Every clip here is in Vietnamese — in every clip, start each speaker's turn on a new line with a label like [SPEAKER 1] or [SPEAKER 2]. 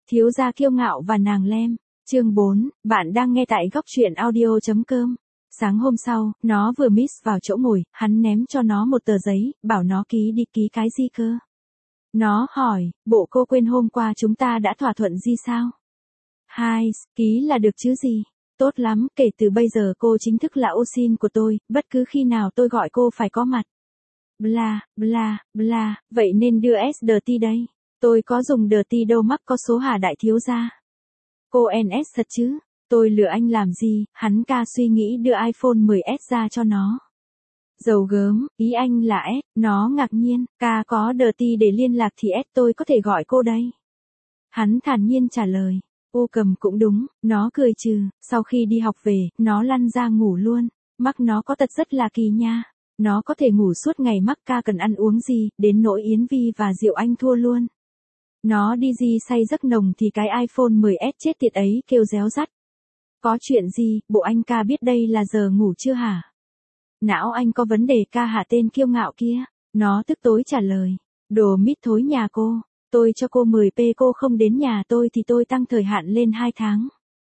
[SPEAKER 1] Thiếu gia kiêu ngạo và nàng lem. Chương 4, bạn đang nghe tại góc truyện audio.com. Sáng hôm sau, nó vừa miss vào chỗ ngồi, hắn ném cho nó một tờ giấy, bảo nó ký đi. Ký cái gì cơ? Nó hỏi, bộ cô quên hôm qua chúng ta đã thỏa thuận gì sao? Hai, ký là được chứ gì? Tốt lắm, kể từ bây giờ cô chính thức là ô sin của tôi, bất cứ khi nào tôi gọi cô phải có mặt. Bla, bla, bla, vậy nên đưa S-Dirty đây. Tôi có dùng Dirty đâu mắc có số hả đại thiếu gia. Cô NS thật chứ? Tôi lừa anh làm gì? Hắn ca suy nghĩ đưa iPhone 10S ra cho nó. Dầu gớm, ý anh là S, nó ngạc nhiên, ca có Dirty để liên lạc thì S tôi có thể gọi cô đây. Hắn thản nhiên trả lời, ô cầm cũng đúng, nó cười trừ, sau khi đi học về, nó lăn ra ngủ luôn, mắc nó có tật rất là kỳ nha. Nó có thể ngủ suốt ngày mắc ca cần ăn uống gì, đến nỗi Yến Vi và Diệu Anh thua luôn. Nó đi gì say giấc nồng thì cái iPhone 10S chết tiệt ấy kêu réo rắt. Có chuyện gì, bộ anh ca biết đây là giờ ngủ chưa hả? Não anh có vấn đề ca hả tên kiêu ngạo kia? Nó tức tối trả lời. Đồ mít thối nhà cô. Tôi cho cô 10p cô không đến nhà tôi thì tôi tăng thời hạn lên 2 tháng.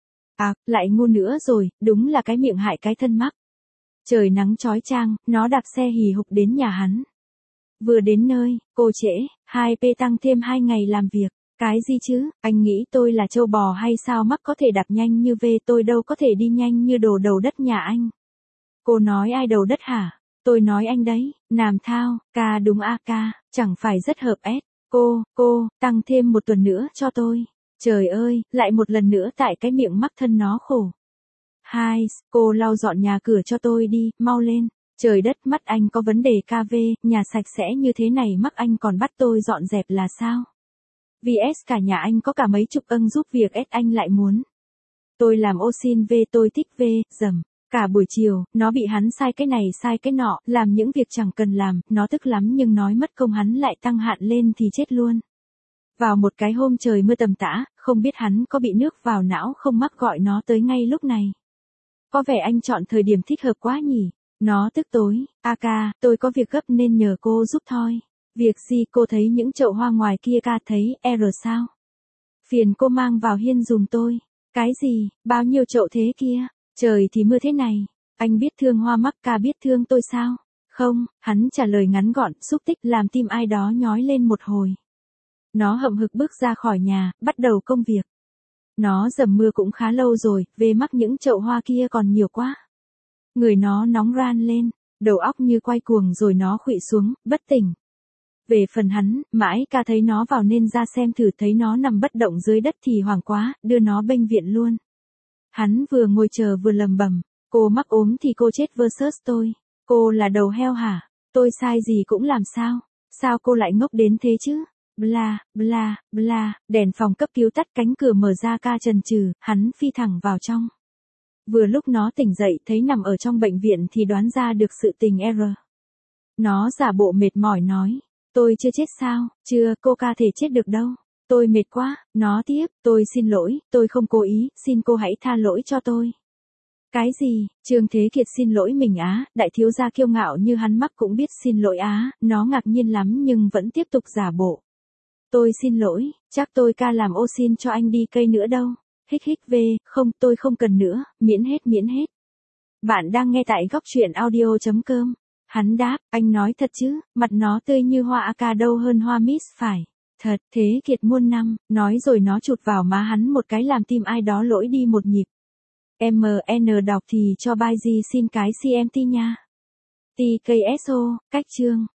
[SPEAKER 1] À, lại ngu nữa rồi, đúng là cái miệng hại cái thân mắc. Trời nắng chói chang, nó đạp xe hì hục đến nhà hắn. Vừa đến nơi, cô trễ, 2p tăng thêm 2 ngày làm việc. Cái gì chứ, anh nghĩ tôi là trâu bò hay sao mắc có thể đạp nhanh như V tôi đâu có thể đi nhanh như đồ đầu đất nhà anh. Cô nói ai đầu đất hả? Tôi nói anh đấy, Nam Thao, ca đúng a ca, chẳng phải rất hợp S. Cô, tăng thêm 1 tuần nữa cho tôi. Trời ơi, lại một lần nữa tại cái miệng mắc thân nó khổ. Hai, cô lau dọn nhà cửa cho tôi đi, mau lên. Trời đất mắt anh có vấn đề KV, nhà sạch sẽ như thế này mắc anh còn bắt tôi dọn dẹp là sao? VS cả nhà anh có cả mấy chục ân giúp việc S anh lại muốn. Tôi làm ô xin V tôi thích V, dầm. Cả buổi chiều, nó bị hắn sai cái này sai cái nọ, làm những việc chẳng cần làm, nó tức lắm nhưng nói mất công hắn lại tăng hạn lên thì chết luôn. Vào một cái hôm trời mưa tầm tã, không biết hắn có bị nước vào não không mắc gọi nó tới ngay lúc này. Có vẻ anh chọn thời điểm thích hợp quá nhỉ. Nó tức tối, a ca, tôi có việc gấp nên nhờ cô giúp thôi. Việc gì cô thấy những chậu hoa ngoài kia ca thấy R sao? Phiền cô mang vào hiên dùm tôi. Cái gì, bao nhiêu chậu thế kia? Trời thì mưa thế này. Anh biết thương hoa mắc ca biết thương tôi sao? Không, hắn trả lời ngắn gọn, xúc tích làm tim ai đó nhói lên một hồi. Nó hậm hực bước ra khỏi nhà, bắt đầu công việc. Nó dầm mưa cũng khá lâu rồi, về mắc những chậu hoa kia còn nhiều quá. Người nó nóng ran lên, đầu óc như quay cuồng rồi nó khuỵu xuống, bất tỉnh. Về phần hắn, mãi ca thấy nó vào nên ra xem thử thấy nó nằm bất động dưới đất thì hoảng quá, đưa nó bệnh viện luôn. Hắn vừa ngồi chờ vừa lầm bầm, cô mắc ốm thì cô chết versus tôi. Cô là đầu heo hả? Tôi sai gì cũng làm sao? Sao cô lại ngốc đến thế chứ? Bla, bla, bla, đèn phòng cấp cứu tắt cánh cửa mở ra ca chần chừ, hắn phi thẳng vào trong. Vừa lúc nó tỉnh dậy thấy nằm ở trong bệnh viện thì đoán ra được sự tình R. Nó giả bộ mệt mỏi nói, tôi chưa chết sao, chưa, cô ca thể chết được đâu. Tôi mệt quá, nó tiếp, tôi xin lỗi, tôi không cố ý, xin cô hãy tha lỗi cho tôi. Cái gì, Trương Thế Kiệt xin lỗi mình á, đại thiếu gia kiêu ngạo như hắn mắc cũng biết xin lỗi á, nó ngạc nhiên lắm nhưng vẫn tiếp tục giả bộ. Tôi xin lỗi, chắc tôi ca làm ô xin cho anh đi cây nữa đâu. Hích hích V, không, tôi không cần nữa, miễn hết. Bạn đang nghe tại góc truyện audio.com. Hắn đáp, anh nói thật chứ, mặt nó tươi như hoa AK đâu hơn hoa miss phải. Thật, Thế Kiệt muôn năm, nói rồi nó chụt vào má hắn một cái làm tim ai đó lỗi đi một nhịp. MN đọc thì cho bài gì xin cái CMT nha. TKSO, cách chương.